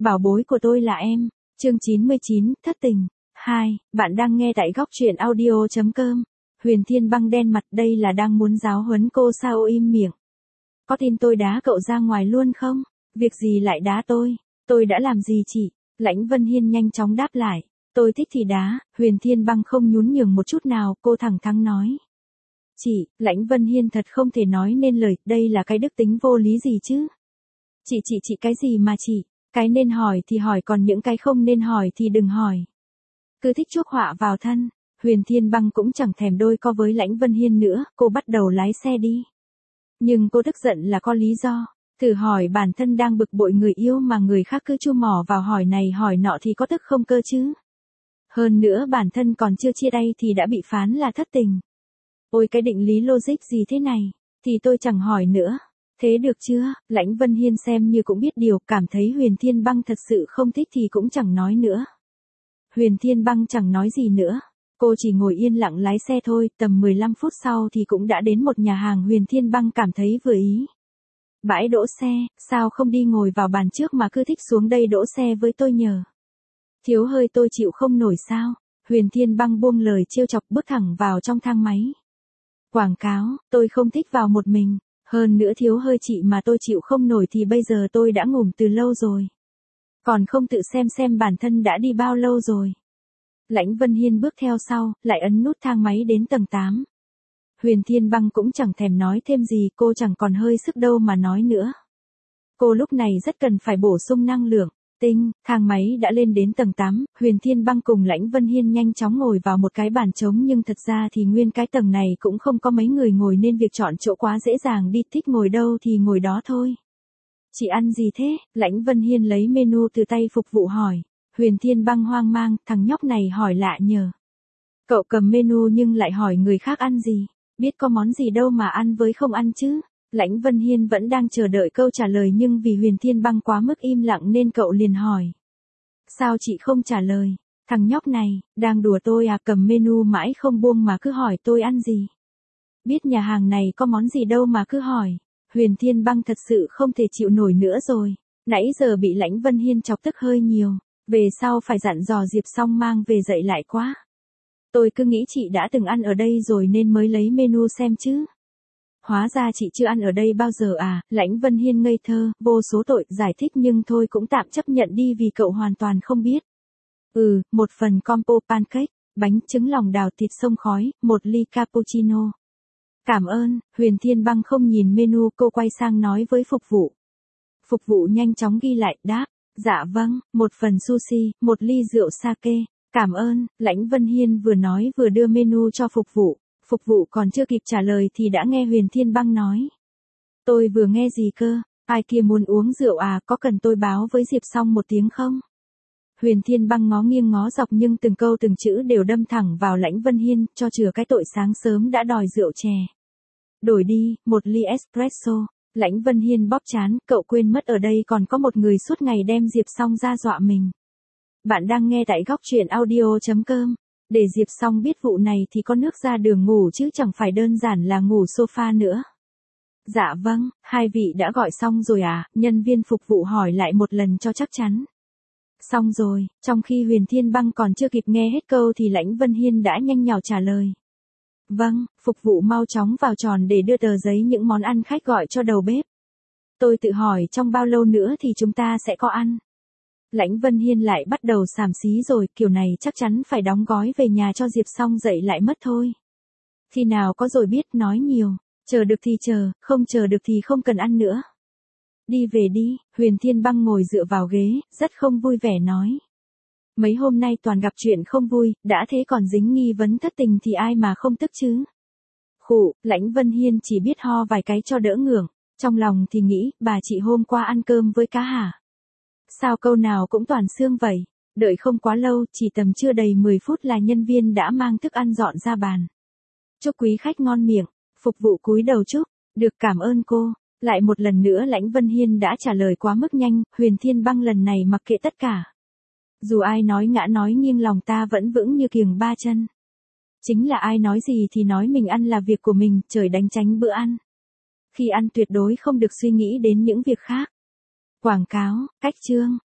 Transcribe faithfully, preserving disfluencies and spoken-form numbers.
Bảo bối của tôi là em. Chương chín mươi chín, thất tình. hai, bạn đang nghe tại góc truyện audio chấm com. Huyền Thiên Băng đen mặt, đây là đang muốn giáo huấn cô sao? Im miệng. Có tin tôi đá cậu ra ngoài luôn không? Việc gì lại đá tôi? Tôi đã làm gì chị? Lãnh Vân Hiên nhanh chóng đáp lại. Tôi thích thì đá. Huyền Thiên Băng không nhún nhường một chút nào, cô thẳng thắn nói. Chị, Lãnh Vân Hiên thật không thể nói nên lời, đây là cái đức tính vô lý gì chứ? Chị chị chị cái gì mà chị? Cái nên hỏi thì hỏi, còn những cái không nên hỏi thì đừng hỏi. Cứ thích chuốc họa vào thân. Huyền Thiên Băng cũng chẳng thèm đôi co với Lãnh Vân Hiên nữa, cô bắt đầu lái xe đi. Nhưng cô tức giận là có lý do. Thử hỏi bản thân đang bực bội người yêu mà người khác cứ chu mỏ vào hỏi này hỏi nọ thì có tức không cơ chứ? Hơn nữa bản thân còn chưa chia tay thì đã bị phán là thất tình. Ôi cái định lý logic gì thế này? Thì tôi chẳng hỏi nữa. Thế được chưa? Lãnh Vân Hiên xem như cũng biết điều, cảm thấy Huyền Thiên Băng thật sự không thích thì cũng chẳng nói nữa. Huyền Thiên Băng chẳng nói gì nữa. Cô chỉ ngồi yên lặng lái xe thôi, tầm mười lăm phút sau thì cũng đã đến một nhà hàng Huyền Thiên Băng cảm thấy vừa ý. Bãi đỗ xe, sao không đi ngồi vào bàn trước mà cứ thích xuống đây đỗ xe với tôi nhờ? Thiếu hơi tôi chịu không nổi sao? Huyền Thiên Băng buông lời trêu chọc bước thẳng vào trong thang máy. Quảng cáo, tôi không thích vào một mình. Hơn nữa thiếu hơi chị mà tôi chịu không nổi thì bây giờ tôi đã ngủm từ lâu rồi. Còn không tự xem xem bản thân đã đi bao lâu rồi. Lãnh Vân Hiên bước theo sau, lại ấn nút thang máy đến tầng tám. Huyền Thiên Băng cũng chẳng thèm nói thêm gì, cô chẳng còn hơi sức đâu mà nói nữa. Cô lúc này rất cần phải bổ sung năng lượng. Tinh, thang máy đã lên đến tầng tám, Huyền Thiên Băng cùng Lãnh Vân Hiên nhanh chóng ngồi vào một cái bàn trống, nhưng thật ra thì nguyên cái tầng này cũng không có mấy người ngồi nên việc chọn chỗ quá dễ dàng đi, thích ngồi đâu thì ngồi đó thôi. Chị ăn gì thế? Lãnh Vân Hiên lấy menu từ tay phục vụ hỏi. Huyền Thiên Băng hoang mang, thằng nhóc này hỏi lạ nhờ. Cậu cầm menu nhưng lại hỏi người khác ăn gì, biết có món gì đâu mà ăn với không ăn chứ. Lãnh Vân Hiên vẫn đang chờ đợi câu trả lời nhưng vì Huyền Thiên Băng quá mức im lặng nên cậu liền hỏi. Sao chị không trả lời? Thằng nhóc này, đang đùa tôi à? Cầm menu mãi không buông mà cứ hỏi tôi ăn gì. Biết nhà hàng này có món gì đâu mà cứ hỏi. Huyền Thiên Băng thật sự không thể chịu nổi nữa rồi. Nãy giờ bị Lãnh Vân Hiên chọc tức hơi nhiều. Về sau phải dặn dò Diệp Song mang về dạy lại quá. Tôi cứ nghĩ chị đã từng ăn ở đây rồi nên mới lấy menu xem chứ. Hóa ra chị chưa ăn ở đây bao giờ à? Lãnh Vân Hiên ngây thơ, vô số tội, giải thích nhưng thôi cũng tạm chấp nhận đi vì cậu hoàn toàn không biết. Ừ, một phần combo pancake, bánh trứng lòng đào thịt sông khói, một ly cappuccino. Cảm ơn. Huyền Thiên Băng không nhìn menu, cô quay sang nói với phục vụ. Phục vụ nhanh chóng ghi lại, đáp. Dạ vâng, một phần sushi, một ly rượu sake. Cảm ơn. Lãnh Vân Hiên vừa nói vừa đưa menu cho phục vụ. Phục vụ còn chưa kịp trả lời thì đã nghe Huyền Thiên Băng nói. Tôi vừa nghe gì cơ? Ai kia muốn uống rượu à? Có cần tôi báo với Diệp Song một tiếng không? Huyền Thiên Băng ngó nghiêng ngó dọc nhưng từng câu từng chữ đều đâm thẳng vào Lãnh Vân Hiên, cho chừa cái tội sáng sớm đã đòi rượu chè. Đổi đi, một ly espresso. Lãnh Vân Hiên bóp trán, cậu quên mất ở đây còn có một người suốt ngày đem Diệp Song ra dọa mình. Bạn đang nghe tại góc truyện audio chấm com. Để Diệp Song biết vụ này thì có nước ra đường ngủ chứ chẳng phải đơn giản là ngủ sofa nữa. Dạ vâng, hai vị đã gọi xong rồi à? Nhân viên phục vụ hỏi lại một lần cho chắc chắn. Xong rồi, trong khi Huyền Thiên Băng còn chưa kịp nghe hết câu thì Lãnh Vân Hiên đã nhanh nhảu trả lời. Vâng, phục vụ mau chóng vào tròn để đưa tờ giấy những món ăn khách gọi cho đầu bếp. Tôi tự hỏi trong bao lâu nữa thì chúng ta sẽ có ăn. Lãnh Vân Hiên lại bắt đầu xàm xí rồi, kiểu này chắc chắn phải đóng gói về nhà cho Diệp Song dậy lại mất thôi. Khi nào có rồi biết, nói nhiều, chờ được thì chờ, không chờ được thì không cần ăn nữa. Đi về đi. Huyền Thiên Băng ngồi dựa vào ghế, rất không vui vẻ nói. Mấy hôm nay toàn gặp chuyện không vui, đã thế còn dính nghi vấn thất tình thì ai mà không tức chứ. Khụ, Lãnh Vân Hiên chỉ biết ho vài cái cho đỡ ngượng, trong lòng thì nghĩ, bà chị hôm qua ăn cơm với cá hả? Sao câu nào cũng toàn xương vậy? Đợi không quá lâu, chỉ tầm chưa đầy mười phút là nhân viên đã mang thức ăn dọn ra bàn. Chúc quý khách ngon miệng. Phục vụ cúi đầu chúc. Được, cảm ơn cô. Lại một lần nữa Lãnh Vân Hiên đã trả lời quá mức nhanh, Huyền Thiên Băng lần này mặc kệ tất cả. Dù ai nói ngã nói nghiêng lòng ta vẫn vững như kiềng ba chân. Chính là ai nói gì thì nói mình ăn là việc của mình, trời đánh tránh bữa ăn. Khi ăn tuyệt đối không được suy nghĩ đến những việc khác. Quảng cáo, cách chương.